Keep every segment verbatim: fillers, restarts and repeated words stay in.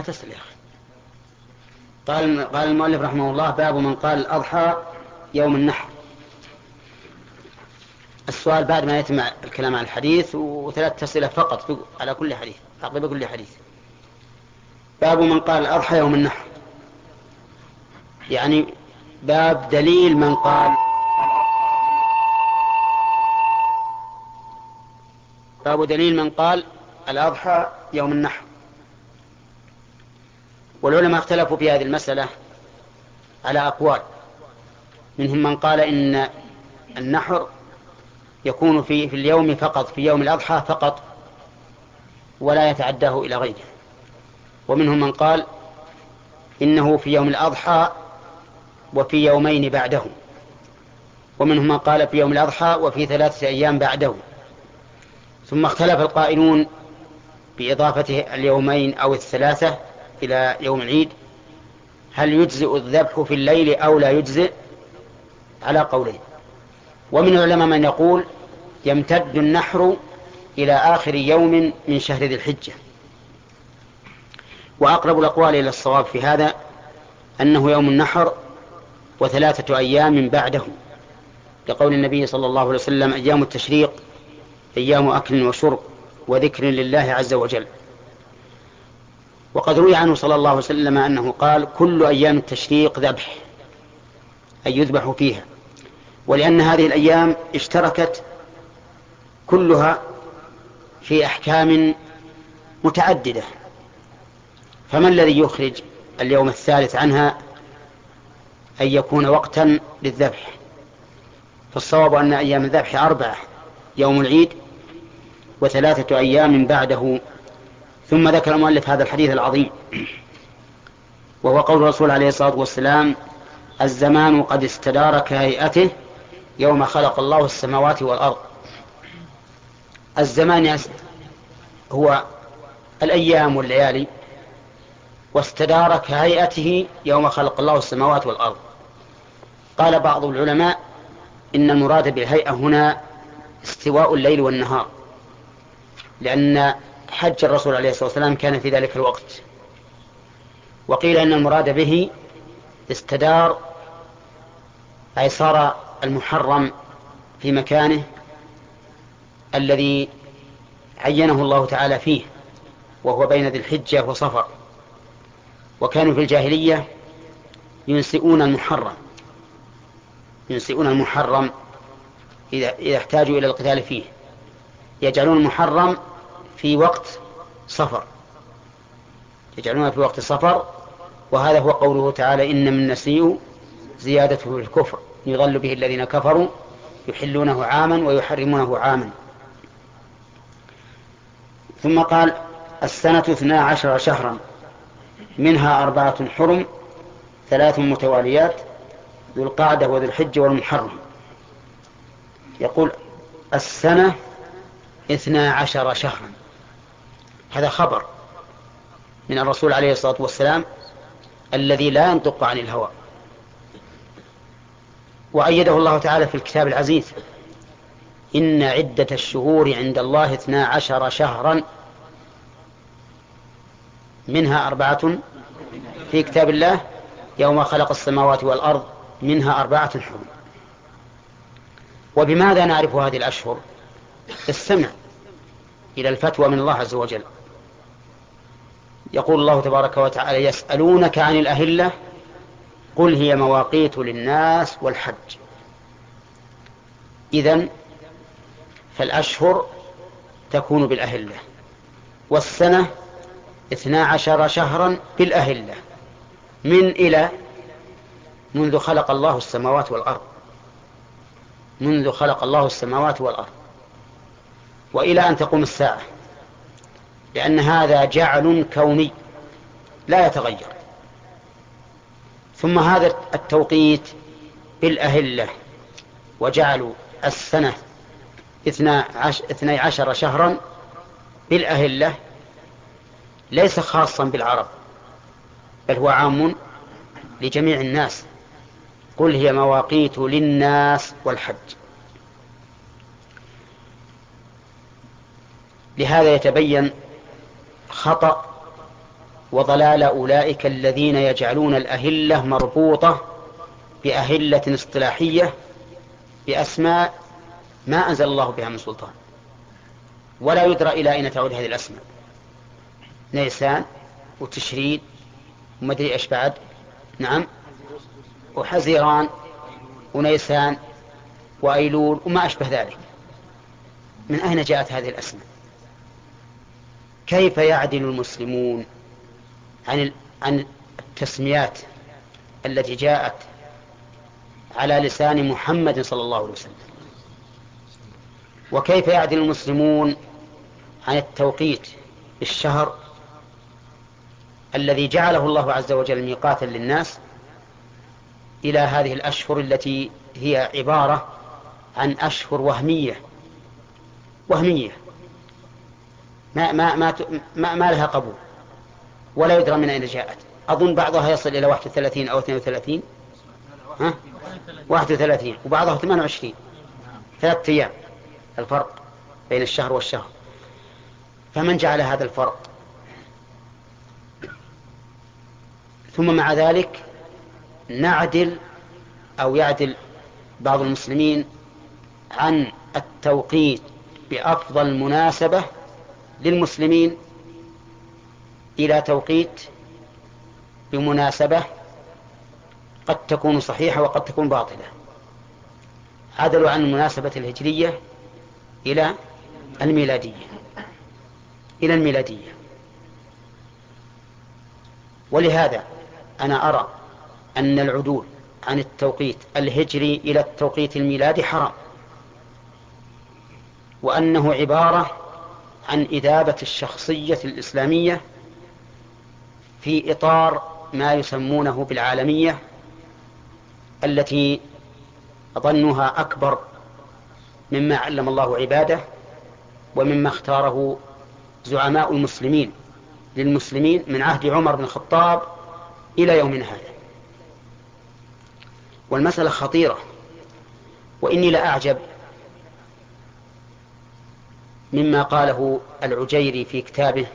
تسأل يا أخي. قال قال المؤلف رحمه الله: باب من قال الأضحى يوم النحر. السؤال بعد ما يتم الكلام عن الحديث، وثلاث أسئلة فقط على كل حديث، عقب كل حديث. باب من قال الأضحى يوم النحر، يعني باب دليل من قال باب دليل من قال الأضحى يوم النحر. والعلماء اختلفوا في هذه المسألة على أقوال. منهم من قال إن النحر يكون في في اليوم فقط، في يوم الأضحى فقط، ولا يتعداه إلى غيره. ومنهم من قال إنه في يوم الأضحى وفي يومين بعده. ومنهم من قال في يوم الأضحى وفي ثلاثة أيام بعده. ثم اختلف القائلون بإضافة اليومين أو الثلاثة إلى يوم العيد، هل يجزئ الذبح في الليل أو لا يجزئ، على قولين. ومن العلماء من يقول يمتد النحر إلى آخر يوم من شهر ذي الحجة. وأقرب الأقوال إلى الصواب في هذا أنه يوم النحر وثلاثة أيام بعده، لقول النبي صلى الله عليه وسلم: أيام التشريق أيام أكل وشرب وذكر لله عز وجل. وقد روي عنه صلى الله عليه وسلم أنه قال: كل أيام التشريق ذبح، أي يذبح فيها. ولأن هذه الأيام اشتركت كلها في أحكام متعددة، فما الذي يخرج اليوم الثالث عنها أن يكون وقتا للذبح؟ فالصواب أن أيام الذبح أربعة: يوم العيد وثلاثة أيام بعده. ثم ذكر المؤلف هذا الحديث العظيم، وهو قول الرسول عليه الصلاة والسلام: الزمان قد استدار كهيئته يوم خلق الله السماوات والأرض. الزمان هو الأيام والليالي، واستدار كهيئته يوم خلق الله السماوات والأرض. قال بعض العلماء إن المراد بالهيئة هنا استواء الليل والنهار، لأن حج الرسول عليه الصلاة والسلام كان في ذلك الوقت. وقيل إن المراد به استدار أي صار المحرم في مكانه الذي عينه الله تعالى فيه، وهو بين ذي الحجة وصفر. وكانوا في الجاهلية ينسئون المحرم ينسئون المحرم إذا, إذا احتاجوا إلى القتال فيه، يجعلون المحرم في وقت صفر يجعلونه في وقت صفر. وهذا هو قوله تعالى: إن من النسيء زيادته في الكفر يضل به الذين كفروا يحلونه عاما ويحرمونه عاما. ثم قال: السنة اثنا عشر شهرا منها أربعة حرم ثلاث متواليات ذو القعدة وذو الحجة والمحرم. يقول: السنة اثنا عشر شهرا، هذا خبر من الرسول عليه الصلاة والسلام الذي لا ينطق عن الهوى، وأيده الله تعالى في الكتاب العزيز: إن عدة الشهور عند الله اثنا عشر شهرا منها أربعة في كتاب الله يوم خلق السماوات والأرض منها أربعة حرم. وبماذا نعرف هذه الأشهر؟ استمع إلى الفتوى من الله عز وجل. يقول الله تبارك وتعالى: يسألونك عن الأهلة قل هي مواقيت للناس والحج. إذن فالأشهر تكون بالأهلة، والسنة اثنا عشر شهرا بالأهلة، من إلى منذ خلق الله السماوات والأرض منذ خلق الله السماوات والأرض وإلى أن تقوم الساعة، لأن هذا جعل كوني لا يتغير. ثم هذا التوقيت بالأهلة وجعلوا السنة اثني عشر شهرا بالأهلة ليس خاصا بالعرب، بل هو عام لجميع الناس. قل هي مواقيت للناس والحج. لهذا يتبين خطأ وضلال أولئك الذين يجعلون الأهلة مربوطة بأهلة اصطلاحية بأسماء ما أنزل الله بها من سلطان، ولا يدرى إلى أين تعود هذه الأسماء. نيسان وتشرين ومدري إيش بعد، نعم، وحزيران ونيسان وأيلول وما أشبه ذلك. من أين جاءت هذه الأسماء؟ كيف يعدل المسلمون عن عن التسميات التي جاءت على لسان محمد صلى الله عليه وسلم؟ وكيف يعدل المسلمون عن التوقيت بالشهر الذي جعله الله عز وجل ميقاتا للناس إلى هذه الأشهر التي هي عبارة عن أشهر وهمية وهمية ما, ما, ما, ما, ما لها قبول ولا يدرى من أين جاءت. أظن بعضها يصل إلى واحد وثلاثين أو اثنين وثلاثين، ها؟ واحد وثلاثين، وبعضها ثمان وعشرين، ثلاثة أيام الفرق بين الشهر والشهر. فمن جعل هذا الفرق؟ ثم مع ذلك نعدل أو يعدل بعض المسلمين عن التوقيت بأفضل مناسبة للمسلمين إلى توقيت بمناسبة قد تكون صحيحة وقد تكون باطلة. عدلوا عن المناسبة الهجرية إلى الميلادية إلى الميلادية. ولهذا أنا أرى أن العدول عن التوقيت الهجري إلى التوقيت الميلادي حرام، وأنه عبارة عن إذابة الشخصية الإسلامية في إطار ما يسمونه بالعالمية التي ظنها أكبر مما علم الله عباده ومما اختاره زعماء المسلمين للمسلمين من عهد عمر بن الخطاب إلى يومنا هذا. والمسألة خطيرة، وإني لأعجب مما قاله العجيري في كتابه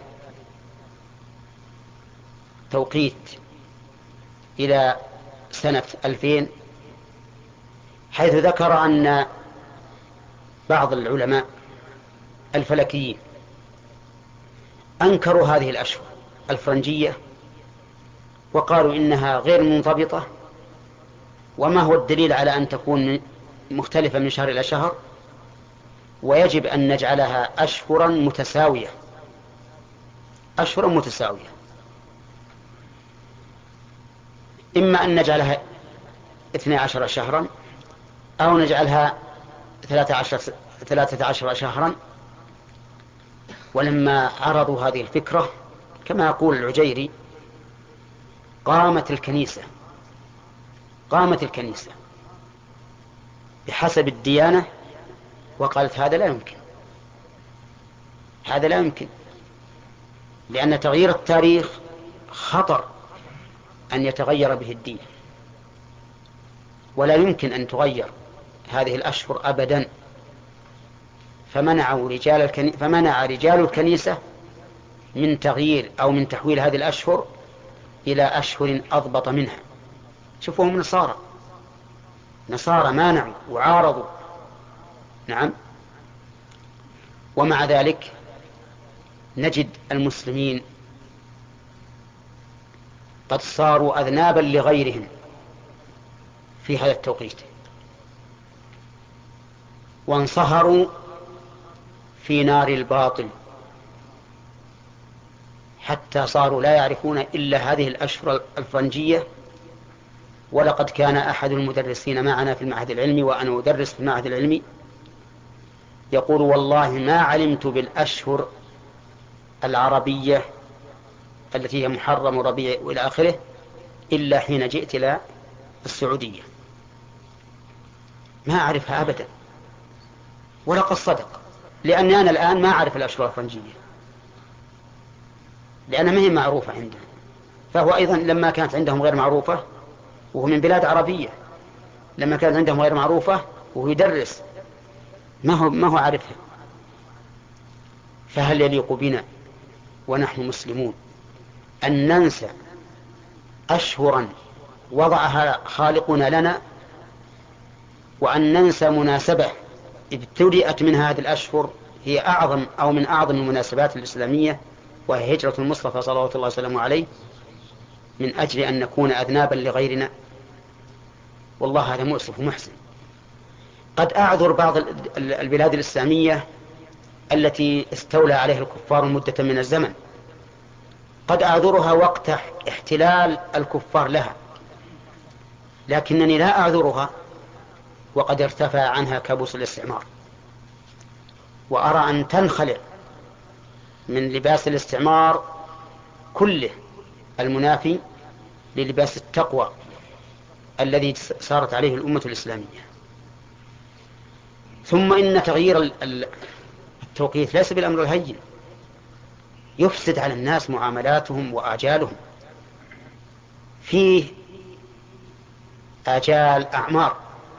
توقيت إلى سنة ألفين، حيث ذكر أن بعض العلماء الفلكيين أنكروا هذه الأشهر الفرنجية وقالوا إنها غير منضبطة، وما هو الدليل على أن تكون مختلفة من شهر إلى شهر، ويجب أن نجعلها أشهرا متساوية أشهرا متساوية إما أن نجعلها اثني عشر شهرا أو نجعلها ثلاثة عشر, ثلاثة عشر شهرا. ولما عرضوا هذه الفكرة كما يقول العجيري قامت الكنيسة قامت الكنيسة بحسب الديانة وقالت هذا لا يمكن هذا لا يمكن لأن تغيير التاريخ خطر أن يتغير به الدين، ولا يمكن أن تغير هذه الأشهر أبدا. فمنعوا رجال الكني... فمنع رجال الكنيسة من تغيير أو من تحويل هذه الأشهر إلى أشهر أضبط منها. شوفوهم نصارى نصارى مانعوا وعارضوا، نعم. ومع ذلك نجد المسلمين قد صاروا أذنابا لغيرهم في هذا التوقيت، وانصهروا في نار الباطل حتى صاروا لا يعرفون إلا هذه الأشهر الفرنجية. ولقد كان أحد المدرسين معنا في المعهد العلمي وأنا أدرس في المعهد العلمي يقول والله ما علمت بالأشهر العربية التي هي محرم وربيع وإلى آخره إلا حين جئت إلى السعودية، ما أعرفها أبدا. ولقد صدق، لأني أنا الآن ما أعرف الأشهر الفرنجية لأنها ما هي معروفة عندهم، فهو أيضا لما كانت عندهم غير معروفة وهو من بلاد عربية، لما كانت عندهم غير معروفة وهو يدرس ما هو ما هو عارفها. فهل يليق بنا ونحن مسلمون أن ننسى أشهرا وضعها خالقنا لنا، وأن ننسى مناسبة ابتدأت من هذه الأشهر هي أعظم أو من أعظم المناسبات الإسلامية، وهي هجرة المصطفى صلى الله عليه وسلم عليه، من أجل أن نكون أذنابا لغيرنا. والله هذا مؤسف ومحزن. قد أعذر بعض البلاد الإسلامية التي استولى عليها الكفار مدة من الزمن، قد أعذرها وقت احتلال الكفار لها، لكنني لا أعذرها وقد ارتفع عنها كابوس الاستعمار، وأرى أن تنخلع من لباس الاستعمار كله المنافي للباس التقوى الذي صارت عليه الأمة الإسلامية. ثم إن تغيير التوقيت ليس بالأمر الهين، يفسد على الناس معاملاتهم وآجالهم. فيه آجال أعمار.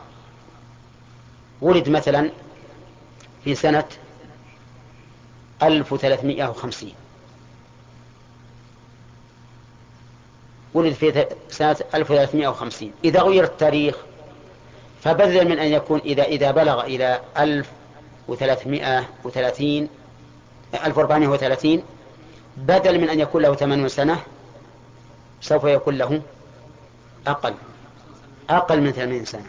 ولد مثلا في سنة ألف وثلاثمائة وخمسين، ولد في سنة ألف وثلاثمائة وخمسين. إذا غير التاريخ فبدل من أن يكون إذا إذا بلغ إلى ألف وثلاثمائة وثلاثين ألف وأربعمائة وثلاثين، بدل من أن يكون له ثمانون سنة سوف يكون له أقل أقل من ثمانين سنة.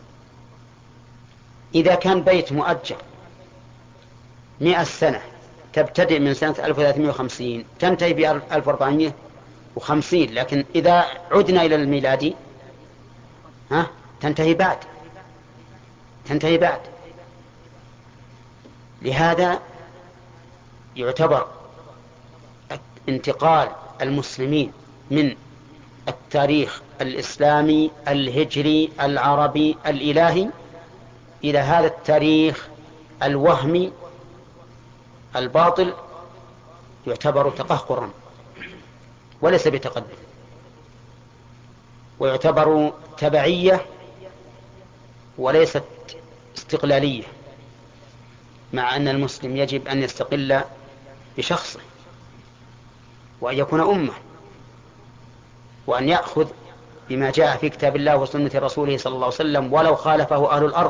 إذا كان بيت مؤجر مئة سنة تبتدئ من سنة ألف وثلاثمائة وخمسين تنتهي بألف وأربعمائة وخمسين، لكن إذا عدنا إلى الميلادي ها تنتهي بعد تنتهي بعد لهذا يعتبر انتقال المسلمين من التاريخ الإسلامي الهجري العربي الإلهي إلى هذا التاريخ الوهمي الباطل يعتبر تقهقرا وليس بتقدم، ويعتبر تبعية وليست استقلالية، مع أن المسلم يجب أن يستقل بشخصه وأن يكون أمة، وأن يأخذ بما جاء في كتاب الله وسنة رسوله صلى الله عليه وسلم ولو خالفه أهل الأرض،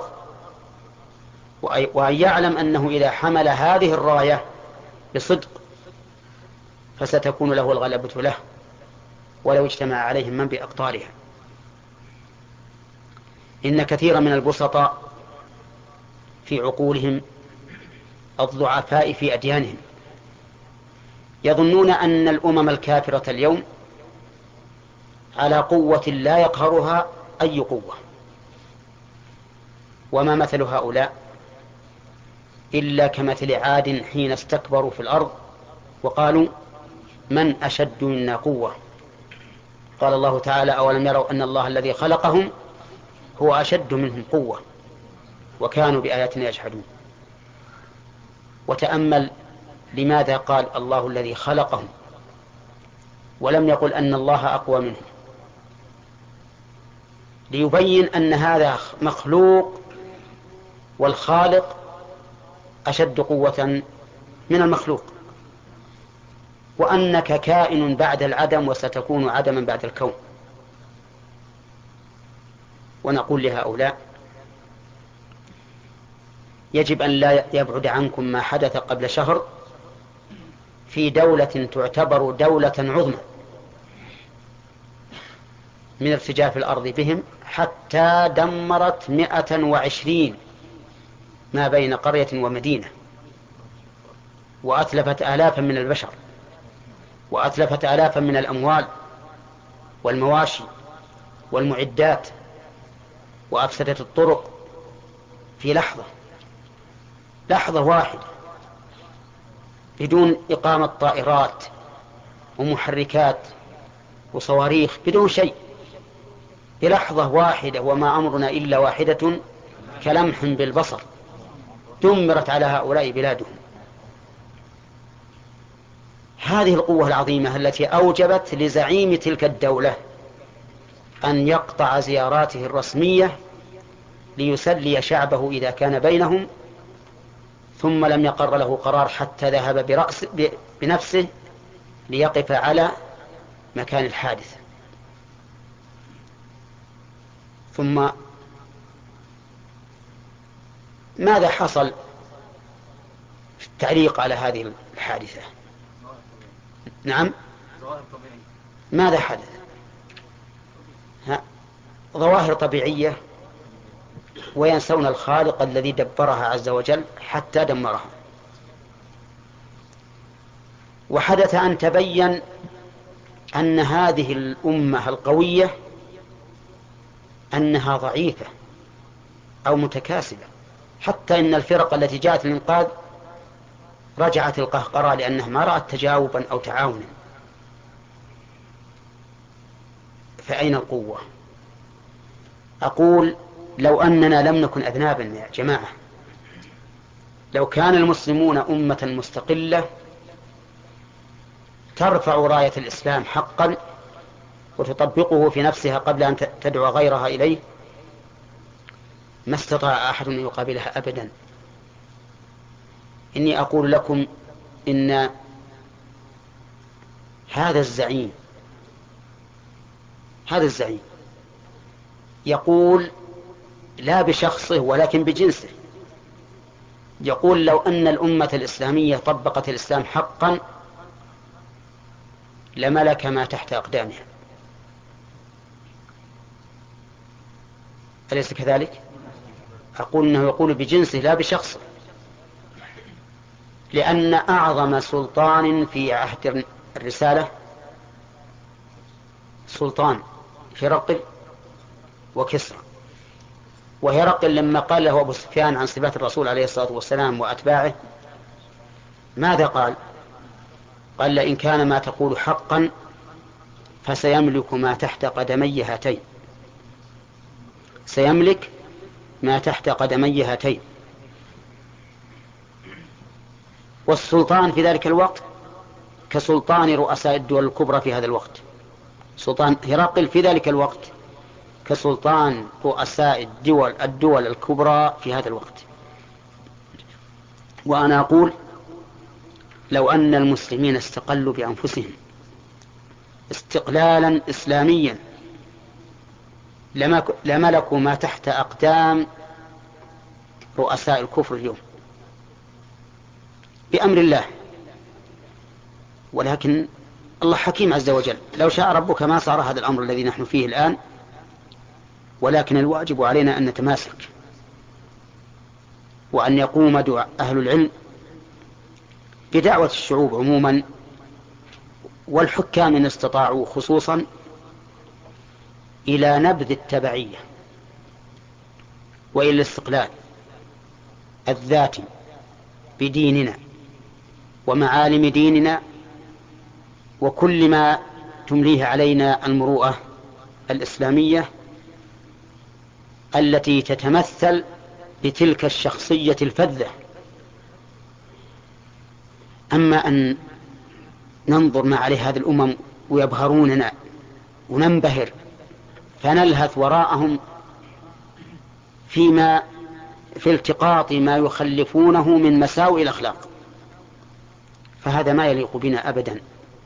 وأن يعلم أنه إذا حمل هذه الراية بصدق فستكون له الغلبة له ولو اجتمع عليهم من بأقطارها. إن كثيرا من البسطاء في عقولهم الضعفاء في أديانهم يظنون أن الأمم الكافرة اليوم على قوة لا يقهرها أي قوة، وما مثل هؤلاء إلا كمثل عاد حين استكبروا في الأرض وقالوا من أشد منا قوة. قال الله تعالى أولم يروا أن الله الذي خلقهم هو أشد منهم قوة وكانوا بآياتنا يجحدون. وتأمل لماذا قال الله الذي خلقهم ولم يقل أن الله أقوى منهم، ليبين أن هذا مخلوق والخالق أشد قوة من المخلوق، وأنك كائن بعد العدم وستكون عدما بعد الكون. ونقول لهؤلاء يجب أن لا يبعد عنكم ما حدث قبل شهر في دولة تعتبر دولة عظمى من ارتجاف الأرض بهم حتى دمرت مئة وعشرين ما بين قرية ومدينة، وأتلفت آلافا من البشر، وأتلفت آلافا من الأموال والمواشي والمعدات، وأفسدت الطرق في لحظة لحظة واحدة بدون إقامة طائرات ومحركات وصواريخ، بدون شيء، بلحظة واحدة. وما أمرنا إلا واحدة كلمح بالبصر دمرت على هؤلاء بلادهم. هذه القوة العظيمة التي أوجبت لزعيم تلك الدولة أن يقطع زياراته الرسمية ليسلي شعبه إذا كان بينهم، ثم لم يقر له قرار حتى ذهب برأس بنفسه ليقف على مكان الحادث. ثم ماذا حصل في التعليق على هذه الحادثة؟ نعم، ماذا حدث؟ ها؟ ظواهر طبيعية، وينسون الخالق الذي دبرها عز وجل حتى دمرها. وحدث أن تبين أن هذه الأمة القوية أنها ضعيفة أو متكاسلة، حتى إن الفرق التي جاءت للإنقاذ رجعت القهقرى لأنها ما رأت تجاوبا أو تعاونا. فأين القوة؟ أقول لو أننا لم نكن أذنابا يا جماعة، لو كان المسلمون أمة مستقلة ترفع راية الإسلام حقا وتطبقه في نفسها قبل أن تدعو غيرها إليه، ما استطاع أحد أن يقابلها أبدا. إني أقول لكم إن هذا الزعيم هذا الزعيم يقول لا بشخصه ولكن بجنسه، يقول لو أن الأمة الإسلامية طبقت الإسلام حقا لملك ما تحت أقدامها. أليس كذلك؟ أقول إنه يقول بجنسه لا بشخصه، لأن أعظم سلطان في عهد الرسالة سلطان هرقل وكسرى. وهرقل لما قال له أبو سفيان عن صفات الرسول عليه الصلاة والسلام وأتباعه ماذا قال؟ قال لئن كان ما تقول حقا فسيملك ما تحت قدمي هاتين، سيملك ما تحت قدمي هاتين. والسلطان في ذلك الوقت كسلطان رؤساء الدول الكبرى في هذا الوقت. سلطان هرقل في ذلك الوقت كسلطان رؤساء الدول الدول الكبرى في هذا الوقت. وأنا أقول لو أن المسلمين استقلوا بأنفسهم استقلالا إسلاميا لملكوا ما تحت أقدام رؤساء الكفر اليوم بأمر الله. ولكن الله حكيم عز وجل، لو شاء ربك ما صار هذا الأمر الذي نحن فيه الآن. ولكن الواجب علينا أن نتماسك، وأن يقوم أهل العلم بدعوة الشعوب عموما والحكام إن استطاعوا خصوصا إلى نبذ التبعية وإلى الاستقلال الذاتي بديننا ومعالم ديننا وكل ما تمليه علينا المروءة الإسلامية التي تتمثل بتلك الشخصية الفذة. أما أن ننظر ما عليه هذه الأمم ويبهروننا وننبهر فنلهث وراءهم فيما في التقاط ما يخلفونه من مساوئ الأخلاق، فهذا ما يليق بنا أبدا.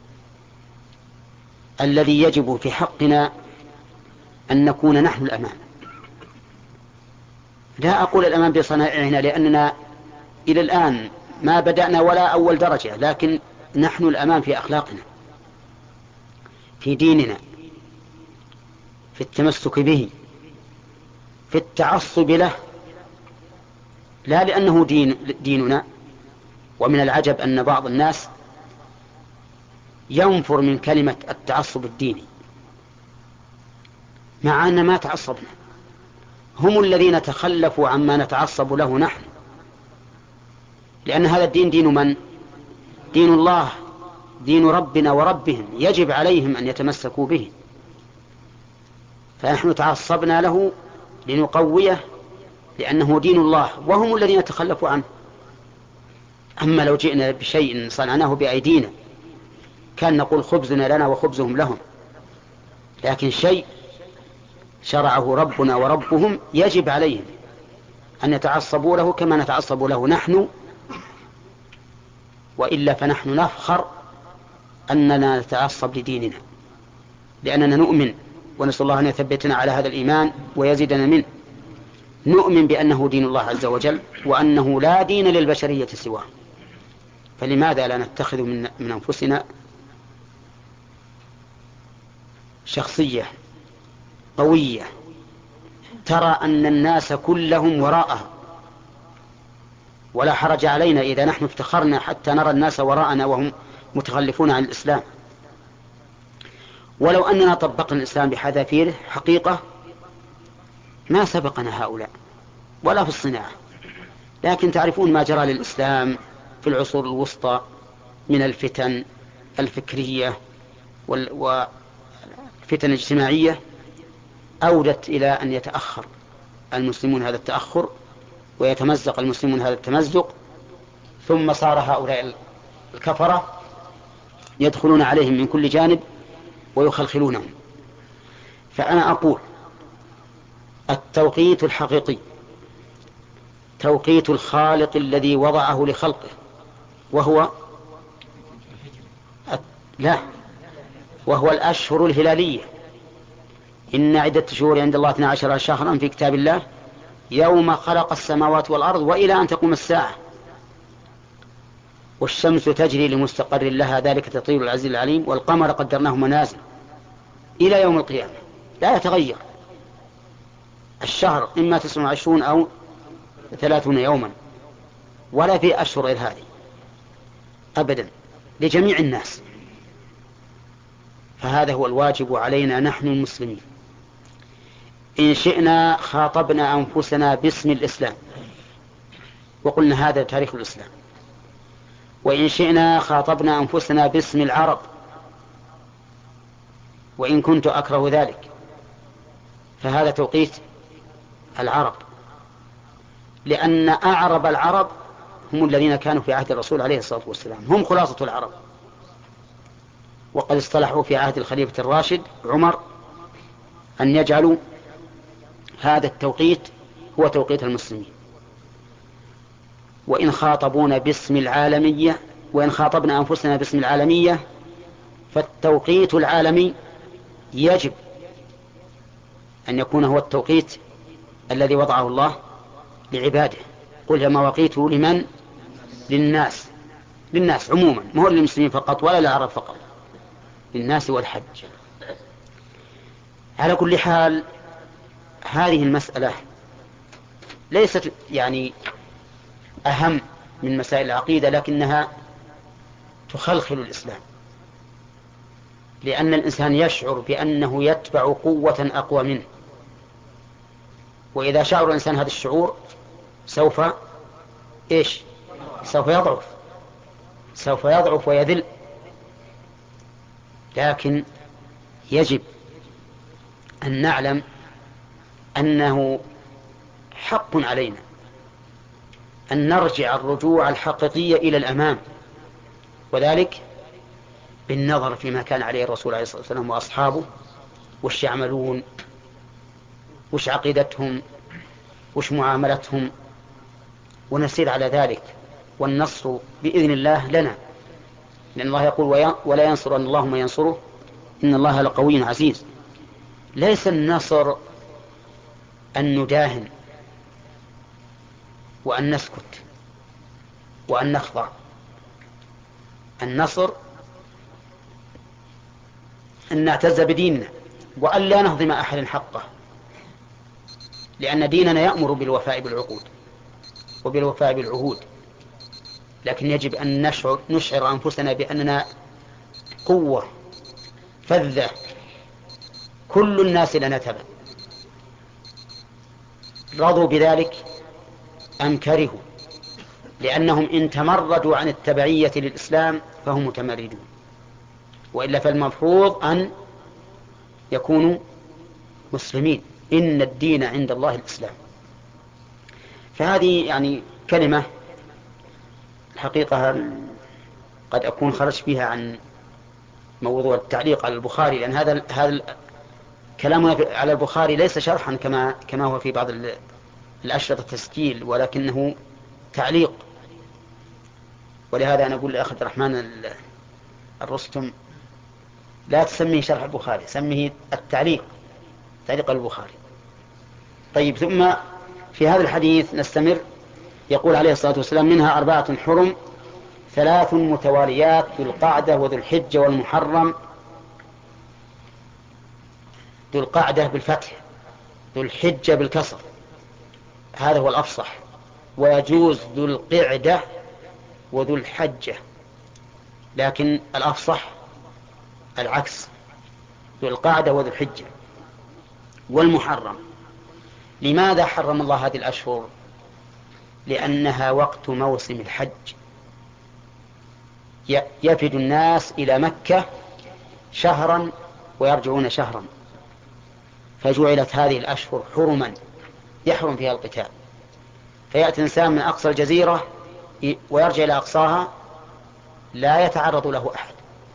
الذي يجب في حقنا أن نكون نحن الأمام. لا أقول الأمام بصنائعنا لأننا إلى الآن ما بدأنا ولا أول درجة، لكن نحن الأمام في أخلاقنا، في ديننا، في التمسك به، في التعصب له، لا لأنه دين ديننا. ومن العجب أن بعض الناس ينفر من كلمة التعصب الديني مع أن ما تعصبنا، هم الذين تخلفوا عما نتعصب له نحن، لأن هذا الدين دين من؟ دين الله، دين ربنا وربهم، يجب عليهم أن يتمسكوا به. فنحن تعصبنا له لنقويه لأنه دين الله وهم الذين تخلفوا عنه. أما لو جئنا بشيء صنعناه بأيدينا كان نقول خبزنا لنا وخبزهم لهم، لكن شيء شرعه ربنا وربهم يجب عليهم أن يتعصبوا له كما نتعصب له نحن، وإلا فنحن نفخر أننا نتعصب لديننا. لأننا نؤمن، ونسأل الله أن يثبتنا على هذا الإيمان ويزيدنا منه. نؤمن بأنه دين الله عز وجل، وأنه لا دين للبشرية سواه. فلماذا لا نتخذ من, من أنفسنا شخصية قوية ترى أن الناس كلهم وراءها، ولا حرج علينا إذا نحن افتخرنا حتى نرى الناس وراءنا وهم متخلفون عن الإسلام. ولو أننا طبقنا الإسلام بحذافيره حقيقة ما سبقنا هؤلاء ولا في الصناعة. لكن تعرفون ما جرى للإسلام في العصور الوسطى من الفتن الفكرية والفتن الاجتماعية أودت إلى أن يتأخر المسلمون هذا التأخر، ويتمزق المسلمون هذا التمزق، ثم صار هؤلاء الكفرة يدخلون عليهم من كل جانب ويخلخلونهم. فأنا أقول التوقيت الحقيقي توقيت الخالق الذي وضعه لخلقه، وهو لا وهو الأشهر الهلالية. إن عدة شهور عند الله اثنا عشر شهرا في كتاب الله يوم خلق السماوات والأرض وإلى أن تقوم الساعة. والشمس تجري لمستقر لها ذلك تطير العزيز العليم، والقمر قدرناه منازل إلى يوم القيامة لا يتغير. الشهر إما تسعة وعشرون أو ثلاثون يوما، ولا في أشهر غير هذه أبدا لجميع الناس. فهذا هو الواجب علينا نحن المسلمين. إن شئنا خاطبنا أنفسنا باسم الإسلام وقلنا هذا تاريخ الإسلام، وإن شئنا خاطبنا أنفسنا باسم العرب، وإن كنت أكره ذلك فهذا توقيت العرب، لأن أعرب العرب هم الذين كانوا في عهد الرسول عليه الصلاة والسلام، هم خلاصة العرب. وقد اصطلحوا في عهد الخليفة الراشد عمر أن يجعلوا هذا التوقيت هو توقيت المسلمين. وإن خاطبونا باسم العالمية وإن خاطبنا أنفسنا باسم العالمية فالتوقيت العالمي يجب أن يكون هو التوقيت الذي وضعه الله لعباده. قل يا مواقيت لمن؟ للناس، للناس عموما، ما هو للمسلمين فقط ولا للعرب فقط، للناس والحج. على كل حال هذه المسألة ليست يعني أهم من مسائل العقيدة، لكنها تخلخل الإسلام، لأن الإنسان يشعر بأنه يتبع قوة أقوى منه، وإذا شعر الإنسان هذا الشعور سوف إيش؟ سوف يضعف سوف يضعف ويذل. لكن يجب أن نعلم أنه حق علينا أن نرجع الرجوع الحقيقي إلى الأمام، وذلك بالنظر فيما كان عليه الرسول عليه الصلاة والسلام وأصحابه، وش يعملون، وش عقيدتهم، وش معاملتهم، ونسير على ذلك. والنصر بإذن الله لنا، لأن الله يقول ولا ينصر أن الله ما ينصره إن الله لقوي عزيز. ليس النصر أن نداهن وأن نسكت وأن نخضع. النصر أن نعتز بديننا وأن لا نهضم أحد حقه، لأن ديننا يأمر بالوفاء بالعقود وبالوفاء بالعهود. لكن يجب أن نشعر, نشعر أنفسنا بأننا قوة فذة كل الناس لنا تبع، رضوا بذلك أم كرهوا، لأنهم إن تمردوا عن التبعية للإسلام فهم متمردون، وإلا فالمفروض أن يكونوا مسلمين. إن الدين عند الله الإسلام. فهذه يعني كلمة الحقيقة قد أكون خرجت بها عن موضوع التعليق على البخاري، لأن هذا هذا كلامنا على البخاري ليس شرحا كما كما هو في بعض الأشرطة التسجيل، ولكنه تعليق. ولهذا أنا أقول لأخي عبد الرحمن الرستم لا تسميه شرح البخاري، سميه التعليق، تعليق البخاري. طيب، ثم في هذا الحديث نستمر. يقول عليه الصلاة والسلام: منها أربعة حرم، ثلاث متواليات، ذو القعدة وذو الحجة والمحرم. ذو القعدة بالفتح، ذو الحجة بالكسر، هذا هو الأفصح. ويجوز ذو القعدة وذو الحجة، لكن الأفصح العكس، ذو القعدة وذو الحجة والمحرم. لماذا حرم الله هذه الأشهر؟ لأنها وقت موسم الحج، يفد الناس إلى مكة شهرا ويرجعون شهرا، فجعلت هذه الأشهر حرما يحرم فيها القتال. فيأتي الإنسان من أقصى الجزيرة ويرجع إلى أقصاها لا يتعرض له أحد.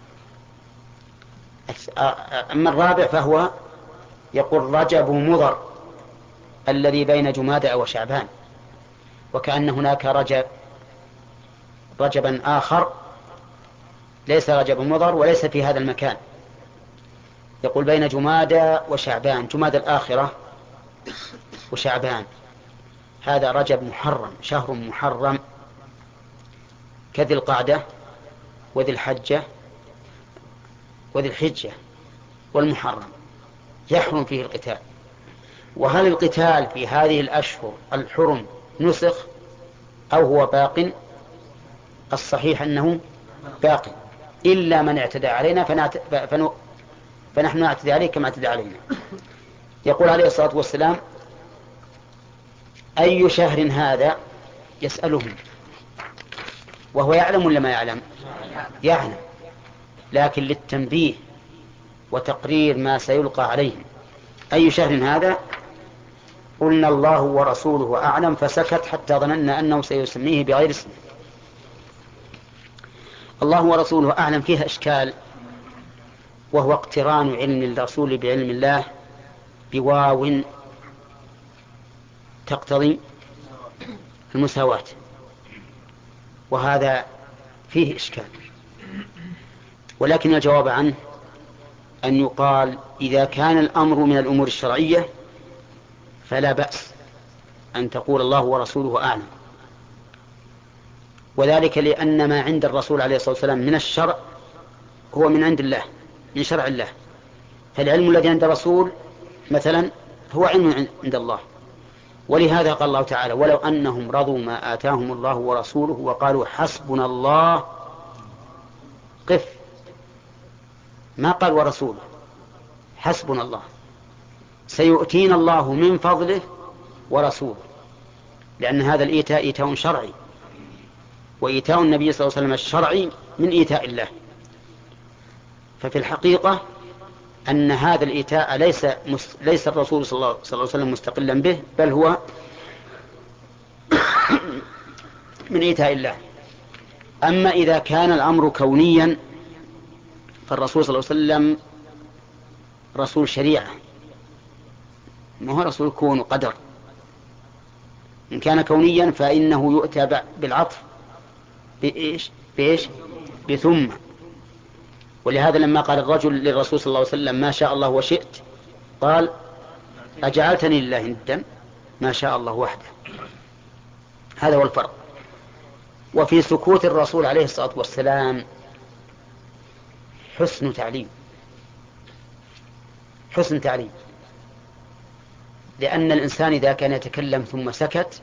أما الرابع فهو يقول رجب مضر الذي بين جمادى وشعبان، وكأن هناك رجب رجبا آخر ليس رجب مضر وليس في هذا المكان. يقول بين جمادى وشعبان، جمادى الآخرة وشعبان، هذا رجب محرم، شهر محرم، كذي القعدة وذي الحجة وذي الحجة والمحرم يحرم فيه القتال. وهل القتال في هذه الأشهر الحرم نسخ أو هو باق؟ الصحيح أنه باق، إلا من اعتدى علينا فنعت... فن... فنحن نعتدي عليه كما اعتدى علينا. يقول عليه الصلاة والسلام: أي شهر هذا؟ يسألهم وهو يعلم ولا ما يعلم؟ يعلم، لكن للتنبيه وتقرير ما سيلقى عليهم. أي شهر هذا؟ قلنا الله ورسوله أعلم، فسكت حتى ظننا أنه سيسميه بغير اسمه. الله ورسوله أعلم فيها إشكال، وهو اقتران علم الرسول بعلم الله بواو تقتضي المساواة، وهذا فيه إشكال. ولكن الجواب عنه أن يقال إذا كان الأمر من الأمور الشرعية فلا بأس أن تقول الله ورسوله أعلم، وذلك لأن ما عند الرسول عليه الصلاة والسلام من الشرع هو من عند الله، من شرع الله. فالعلم الذي عند الرسول مثلا هو علم عند الله، ولهذا قال الله تعالى: ولو أنهم رضوا ما آتاهم الله ورسوله وقالوا حسبنا الله. قف، ما قال ورسوله، حسبنا الله، سيؤتينا الله من فضله ورسوله، لأن هذا الإيتاء إيتاء شرعي، وإيتاء النبي صلى الله عليه وسلم الشرعي من إيتاء الله. ففي الحقيقة أن هذا الإيتاء ليس ليس الرسول صلى الله عليه وسلم مستقلا به، بل هو من إيتاء الله. أما إذا كان الأمر كونيا فالرسول صلى الله عليه وسلم رسول شريعة، ما هو رسول كون وقدر. إن كان كونيا فإنه يؤتى بالعطف بإيش بإيش بثم. ولهذا لما قال الرجل للرسول صلى الله عليه وسلم ما شاء الله وشئت، قال أجعلتني لله ندا؟ ما شاء الله وحده. هذا هو الفرق. وفي سكوت الرسول عليه الصلاة والسلام حسن تعليم، حسن تعليم، لأن الإنسان إذا كان يتكلم ثم سكت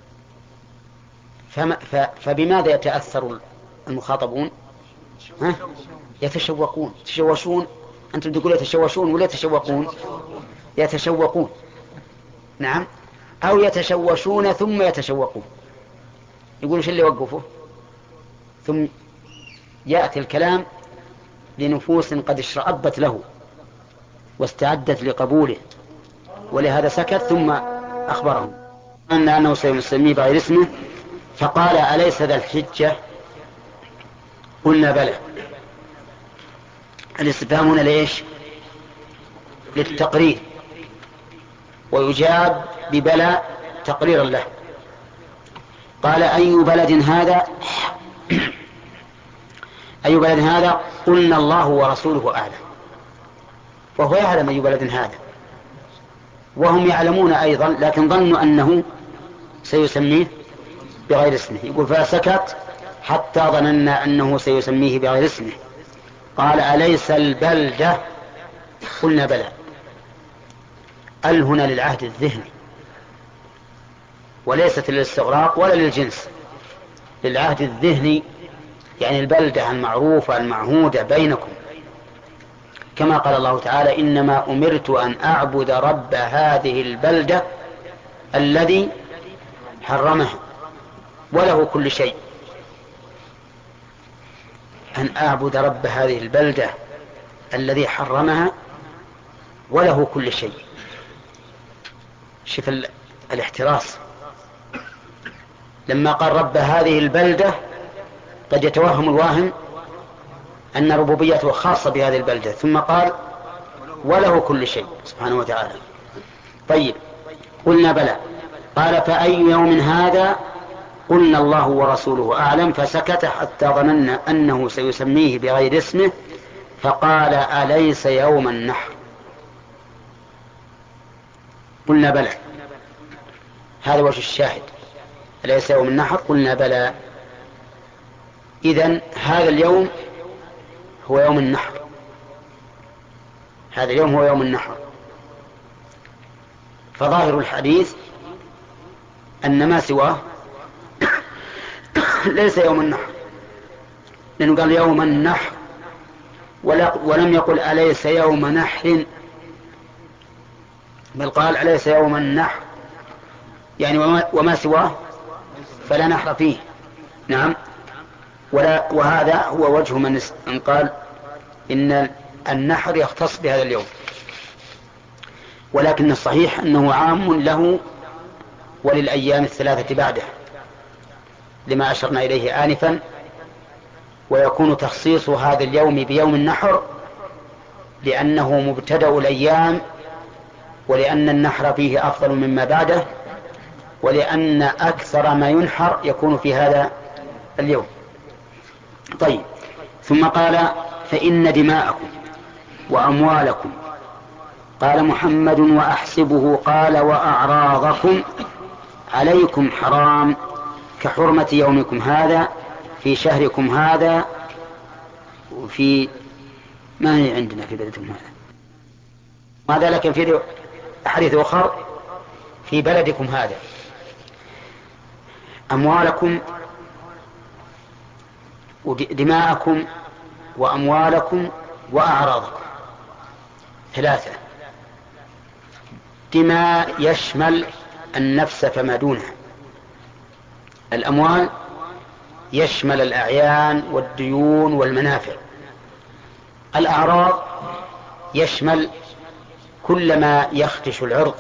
فما فبماذا يتأثر المخاطبون؟ ها؟ يتشوقون، يتشوشون. أنتم تقول يتشوشون ولا يتشوقون؟ يتشوقون، نعم، أو يتشوشون ثم يتشوقون. يقولوا شو اللي وقفوا؟ ثم يأتي الكلام لنفوس قد اشرأبت له واستعدت لقبوله، ولهذا سكت ثم أخبرهم أن أنه سيسميه بغير اسمه. فقال أليس ذا الحجة؟ قلنا بلى. الاستفهام هنا ليش؟ للتقرير، ويجاب ببلى تقريرا له. قال أي بلد هذا؟ أي بلد هذا؟ قلنا الله ورسوله أعلم. وهو يعلم أي بلد هذا، وهم يعلمون أيضا، لكن ظنوا أنه سيسميه بغير اسمه. يقول فسكت حتى ظننا أنه سيسميه بغير اسمه. قال أليس البلدة؟ قلنا بلى. ال هنا للعهد الذهني وليست للاستغراق ولا للجنس، للعهد الذهني، يعني البلدة المعروفة المعهودة بينكم، كما قال الله تعالى إنما أمرت أن أعبد رب هذه البلدة الذي حرمها وله كل شيء. أن أعبد رب هذه البلدة الذي حرمها وله كل شيء. شوف الاحتراس، لما قال رب هذه البلدة قد يتوهم الواهم أن ربوبيته خاصة بهذه البلدة، ثم قال وله كل شيء سبحانه وتعالى. طيب قلنا بلى. قال فأي يوم هذا؟ قلنا الله ورسوله أعلم. فسكت حتى ظننا أنه سيسميه بغير اسمه، فقال أليس يوم النحر؟ قلنا بلى، هذا وجه الشاهد. أليس يوم النحر؟ قلنا بلى. إذن هذا اليوم هو يوم النحر، هذا اليوم هو يوم النحر. فظاهر الحديث أن ما سواه ليس يوم النحر، لأنه قال يوم النحر ولم يقل أليس يوم نحر، بل قال أليس يوم النحر، يعني وما, وما سواه فلا نحر فيه. نعم. ولا وهذا هو وجه من قال إن النحر يختص بهذا اليوم، ولكن الصحيح أنه عام له وللأيام الثلاثة بعده، لما أشرنا إليه آنفا. ويكون تخصيص هذا اليوم بيوم النحر لأنه مبتدأ الأيام، ولأن النحر فيه أفضل مما بعده، ولأن أكثر ما ينحر يكون في هذا اليوم. طيب ثم قال فإن دماءكم وأموالكم، قال محمد وأحسبه قال وأعراضكم عليكم حرام كحرمة يومكم هذا في شهركم هذا وفي ما هي عندنا في بلدكم هذا وهذا، لكن في أحاديث أخرى في بلدكم هذا. أموالكم ودماءكم وأموالكم وأعراضكم ثلاثة. دماء يشمل النفس فما دونها، الأموال يشمل الأعيان والديون والمنافع، الأعراض يشمل كل ما يخدش العرض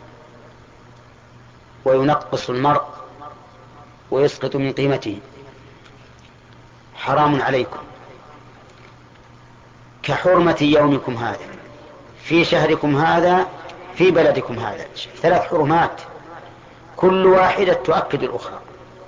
وينقص المرء ويسقط من قيمته. حرام عليكم كحرمة يومكم هذا في شهركم هذا في بلدكم هذا. ثلاث حرمات كل واحدة تؤكد الأخرى،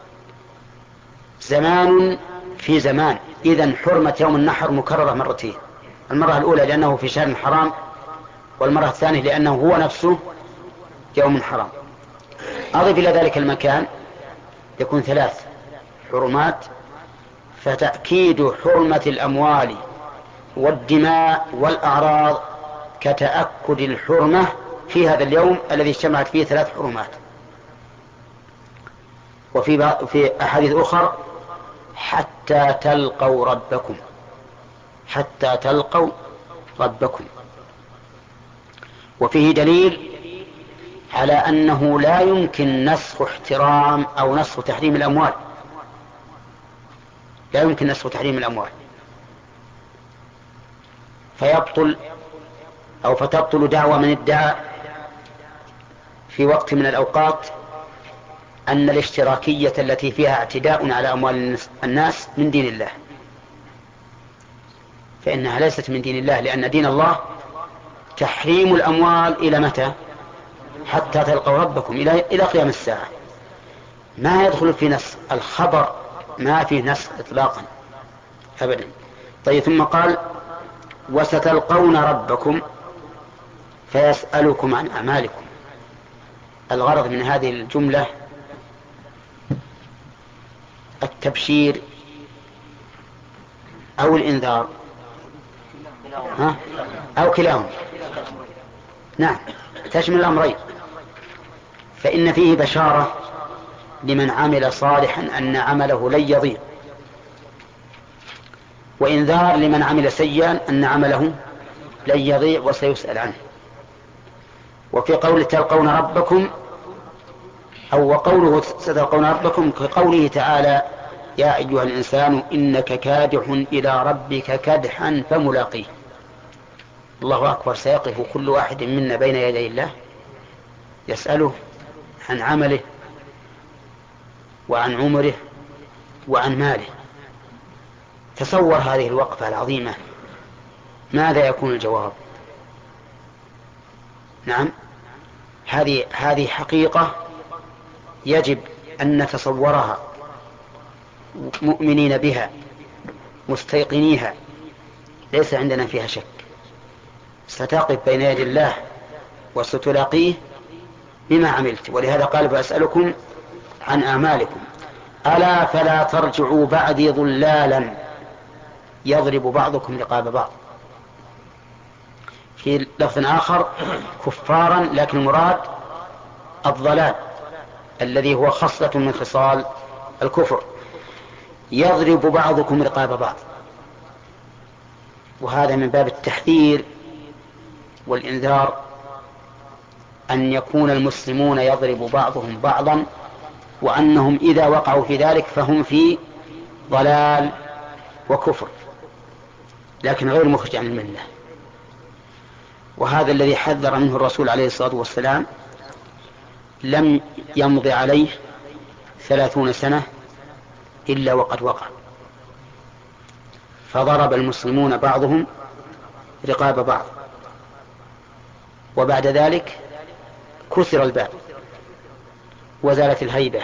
زمان في زمان. إذن حرمة يوم النحر مكررة مرتين، المرة الأولى لأنه في شهر حرام، والمرة الثانية لأنه هو نفسه يوم حرام. أضف إلى ذلك المكان يكون ثلاث حرمات، فتأكيد حرمة الأموال والدماء والأعراض كتأكد الحرمة في هذا اليوم الذي اجتمعت فيه ثلاث حرمات. وفي في أحاديث أخرى حتى تلقوا ربكم، حتى تلقوا ربكم. وفيه دليل على أنه لا يمكن نسخ احترام أو نسخ تحريم الأموال، لا يمكن نسخ تحريم الأموال، فيبطل أو فتبطل دعوى من ادعى في وقت من الأوقات أن الاشتراكية التي فيها اعتداء على أموال الناس من دين الله، فإنها ليست من دين الله، لأن دين الله تحريم الأموال إلى متى؟ حتى تلقوا ربكم، إلى إلى قيام الساعة. ما يدخل في نسخ الخبر، ما فيه نسخ إطلاقا أبدا. طيب ثم قال وستلقون ربكم، فيسألكم عن أعمالكم. الغرض من هذه الجملة التبشير أو الإنذار، ها؟ أو كلاهما. نعم، تشمل الأمرين. فإن فيه بشارة لمن عمل صالحا أن عمله لن يضيع، وإنذار لمن عمل سيئا أن عمله لن يضيع وسيسأل عنه. وفي قوله تلقون ربكم أو وقوله ستلقون ربكم كقوله تعالى يا أيها الإنسان إنك كادح إلى ربك كدحا فملاقيه. الله أكبر، سيقف كل واحد منا بين يدي الله يسأله عن عمله وعن عمره وعن ماله. تصور هذه الوقفة العظيمة، ماذا يكون الجواب؟ نعم، هذه هذه حقيقة يجب أن نتصورها مؤمنين بها مستيقنيها، ليس عندنا فيها شك. ستقف بين يدي الله وستلاقيه بما عملت. ولهذا قال فأسألكم عن أعمالكم ألا فلا ترجعوا بعدي ضلالا يضرب بعضكم رقاب بعض. في لفظ آخر كفارا، لكن المراد الضلال الذي هو خصلة من خصال الكفر، يضرب بعضكم رقاب بعض. وهذا من باب التحذير والإنذار أن يكون المسلمون يضرب بعضهم بعضا، وأنهم إذا وقعوا في ذلك فهم في ضلال وكفر، لكن غير مخرج عن الملة. وهذا الذي حذر منه الرسول عليه الصلاة والسلام لم يمض عليه ثلاثون سنة إلا وقد وقع، فضرب المسلمون بعضهم رقاب بعض، وبعد ذلك كسر الباب وزالت الهيبة،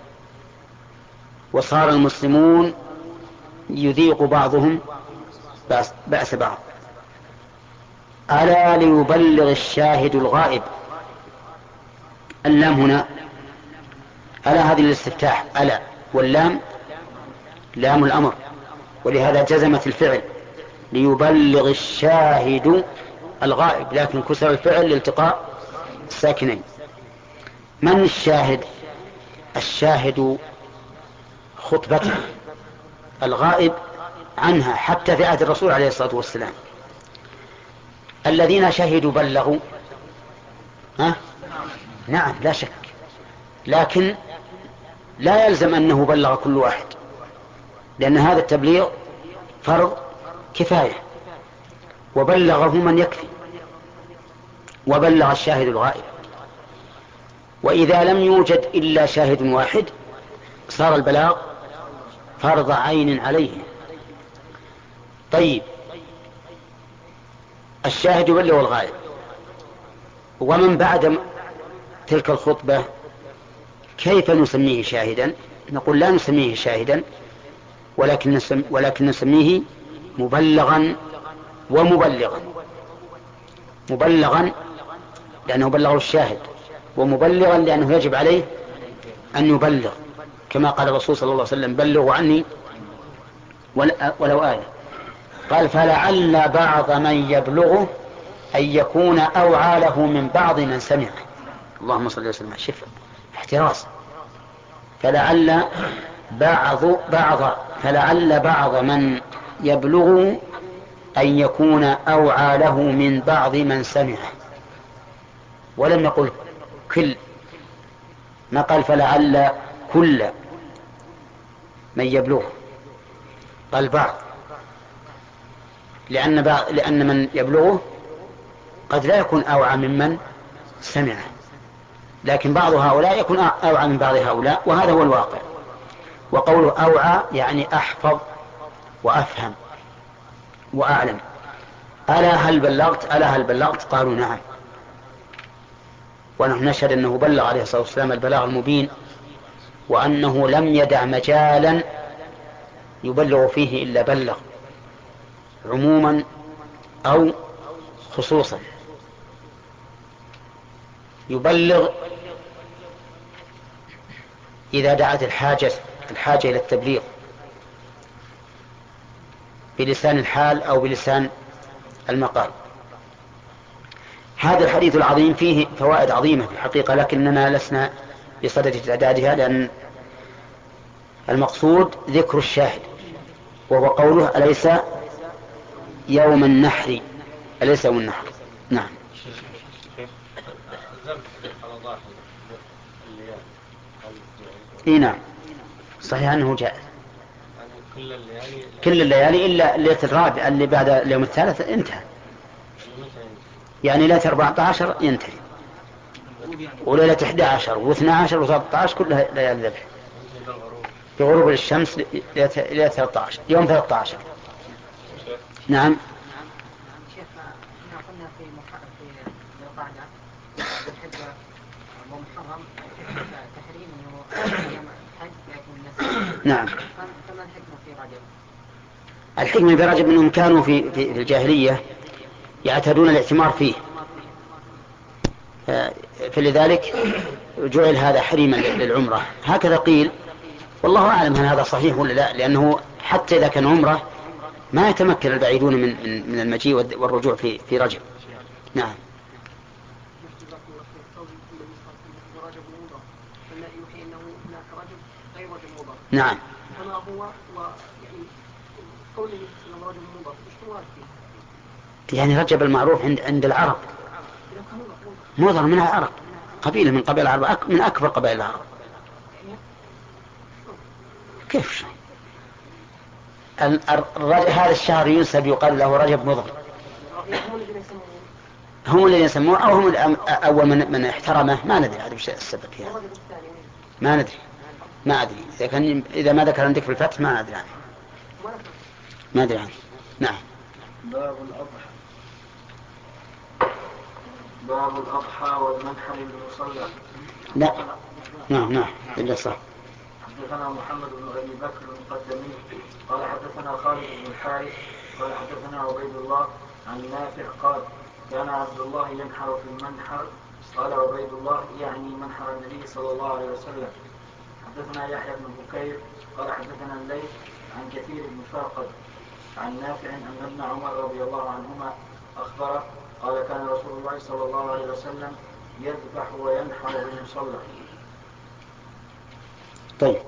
وصار المسلمون يذيق بعضهم بأس بعض. ألا ليبلغ الشاهد الغائب. اللام هنا ألا هذه الاستفتاح ألا، واللام لام الأمر، ولهذا جزمت الفعل ليبلغ الشاهد الغائب، لكن كسر الفعل لالتقاء الساكنين. من الشاهد؟ الشاهد خطبته، الغائب عنها حتى في عهد الرسول عليه الصلاة والسلام. الذين شهدوا بلغوا، ها؟ نعم لا شك، لكن لا يلزم أنه بلغ كل واحد، لأن هذا التبليغ فرض كفاية، وبلغه من يكفي، وبلغ الشاهد الغائب. وإذا لم يوجد إلا شاهد واحد صار البلاغ فرض عين عليه. طيب، الشاهد يبلغ الغائب، ومن بعد تلك الخطبة كيف نسميه شاهدا؟ نقول لا نسميه شاهدا، ولكن نسم ولكن نسميه مبلغا ومبلغا. مبلغا لأنه بلغه الشاهد، ومبلغا لأنه يجب عليه أن يبلغ، كما قال الرسول صلى الله عليه وسلم بلغوا عني ولو آية. قال فلعل بعض من يبلغه أن يكون أوعى له من بعض من سمعه. اللهم صل وسلم على الشفاء، احتراز. فلعل بعض بعض فلعل بعض من يبلغه أن يكون أوعى له من بعض من سمعه، ولم يقل كل، ما قال فلعل كل من يبلغه، قال بعض، لأن, بعض لأن من يبلغه قد لا يكون أوعى ممن سمعه، لكن بعض هؤلاء يكون أوعى من بعض هؤلاء، وهذا هو الواقع. وقوله أوعى يعني أحفظ وأفهم وأعلم. ألا هل بلغت؟ ألا هل بلغت؟ قالوا نعم. ونحن نشهد أنه بلغ عليه الصلاة والسلام البلاغ المبين، وأنه لم يدع مجالا يبلغ فيه إلا بلغ، عموما أو خصوصا. يبلغ إذا دعت الحاجة الحاجة إلى التبليغ بلسان الحال أو بلسان المقال. هذا الحديث العظيم فيه فوائد عظيمة في الحقيقة، لكننا لسنا بصدد تعدادها، لأن المقصود ذكر الشاهد، وهو قوله أليس يوم النحر، أليس يوم النحر. نعم. إيه نعم، صحيح أنه جائز كل الليالي كل الليالي إلا الليلة الرابعة اللي بعد اليوم الثالث انتهى، يعني ليلة أربعة عشر ينتهي، وليلة إحدى عشر واثنى عشر وثلاثة عشر كلها ليالي ذبح، بغروب الشمس ليلة ثلاثة عشر يوم ثلاثة عشر. نعم. شيخ احنا قلنا في في القاعدة الحجة ومحرم تحريم انه الحج يكون الناس. نعم. فما الحكمة في رجب؟ الحكمة في رجب انهم كانوا في في الجاهلية يعتادون الاعتمار فيه، فلذلك جعل هذا حريما للعمرة، هكذا قيل، والله أعلم هل هذا صحيح ولا لا، لأنه حتى إذا كان عمرة ما يتمكن البعيدون من من, من المجيء والرجوع في في رجب. نعم. نعم. كما هو ويعني قول النبي صلى الله عليه وسلم رجب مضر مش مراد فيه. يعني رجب المعروف عند عند العرب مضر من العرب، قبيلة من قبائل العرب، من أكبر قبائل العرب. كيف هذا الشهر ينسب يقال له رجب مضر؟ هم الذين يسموه أو هم أول من, من احترمه، ما ندري هذا وش السبب فيها، ما ندري ما أدري إذا كان إذا ما ذكر عندك في الفتح ما أدري عنه، ما أدري عنه. نعم. باب الأضحى. باب الأضحى والمنحر بالمصلى. لا. نعم نعم إلا صح. حدثنا محمد بن أبي بكر المقدمي قال حدثنا خالد بن الحارث قال حدثنا عبيد الله عن نافع قال كان عبد الله ينحر في المنحر. قال عبيد الله يعني منحر النبي صلى الله عليه وسلم. حدثنا يحيى بن بكير قال حدثنا الليث عن كثير بن فرقد عن نافع أن ابن عمر رضي الله عنهما أخبره قال كان رسول الله صلى الله عليه وسلم يذبح وينحر بالمصلى. طيب.